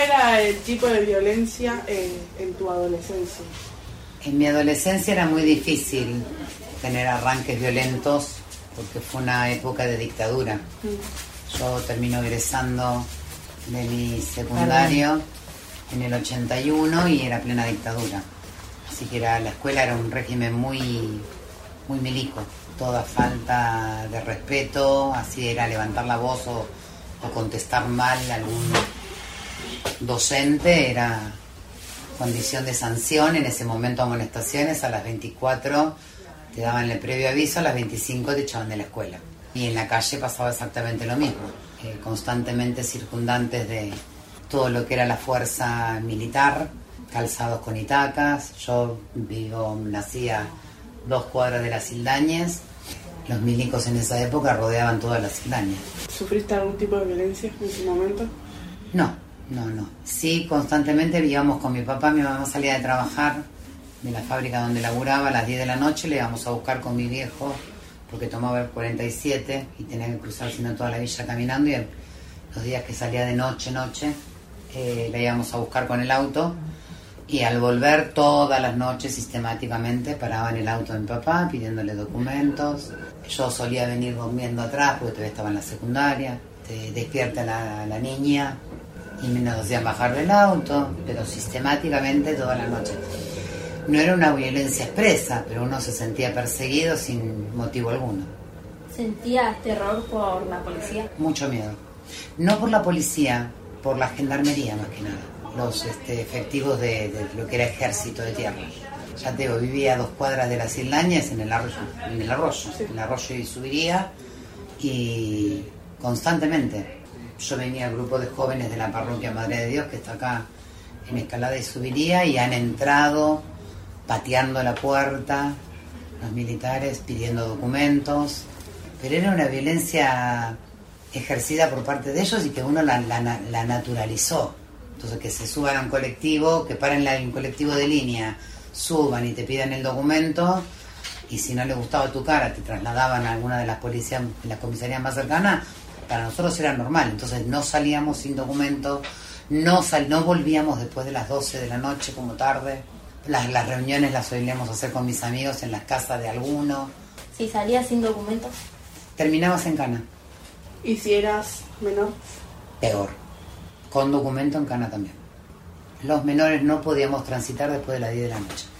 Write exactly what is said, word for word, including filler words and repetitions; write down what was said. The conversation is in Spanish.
era el tipo de violencia eh, en tu adolescencia? En mi adolescencia era muy difícil tener arranques violentos porque fue una época de dictadura. Mm. Yo termino egresando de mi secundario en el ochenta y uno y era plena dictadura. Así que era, la escuela era un régimen muy, muy milico. Toda falta de respeto, así era levantar la voz o, o contestar mal a algún docente, era condición de sanción. En ese momento amonestaciones a las veinticuatro te daban el previo aviso, a las veinticinco te echaban de la escuela. Y en la calle pasaba exactamente lo mismo, eh, constantemente circundantes de todo lo que era la fuerza militar, calzados con itacas. Yo vivo, nací a dos cuadras de las Sildañez. Los milicos en esa época rodeaban todas las Sildañez. ¿Sufriste algún tipo de violencia en ese momento? No, no, no. Sí, constantemente vivíamos con mi papá. Mi mamá salía de trabajar de la fábrica donde laburaba a las diez de la noche. Le íbamos a buscar con mi viejo porque tomaba el cuarenta y siete y tenía que cruzar sino toda la villa caminando. Y los días que salía de noche, noche, eh, la íbamos a buscar con el auto. Y al volver todas las noches sistemáticamente paraba en el auto de mi papá pidiéndole documentos. Yo solía venir durmiendo atrás porque todavía estaba en la secundaria. Te despierta la, la niña y me nos hacían bajar del auto, pero sistemáticamente toda la noche. No era una violencia expresa, pero uno se sentía perseguido sin motivo alguno. ¿Sentías terror por la policía? Mucho miedo. No por la policía, por la gendarmería más que nada. Los este, efectivos de, de lo que era ejército de tierra. Ya te digo, vivía a dos cuadras de las Sildañez en el arroyo, en el arroyo, sí. en el arroyo y Subiría, y constantemente yo venía al grupo de jóvenes de la parroquia Madre de Dios que está acá en Escalada y Subiría y han entrado pateando la puerta los militares pidiendo documentos, pero era una violencia ejercida por parte de ellos y que uno la, la, la naturalizó. Entonces que se suban a un colectivo, que paren en un colectivo de línea, suban y te pidan el documento, y si no les gustaba tu cara te trasladaban a alguna de las policías, de las comisarías más cercanas. Para nosotros era normal. Entonces no salíamos sin documento, no, sal, no volvíamos después de las doce de la noche como tarde. Las, las reuniones las solíamos hacer con mis amigos en las casas de alguno. Si salías sin documentos, terminabas en cana. ¿Y si eras menor? Peor. Con documento en cana también. Los menores no podíamos transitar después de las diez de la noche.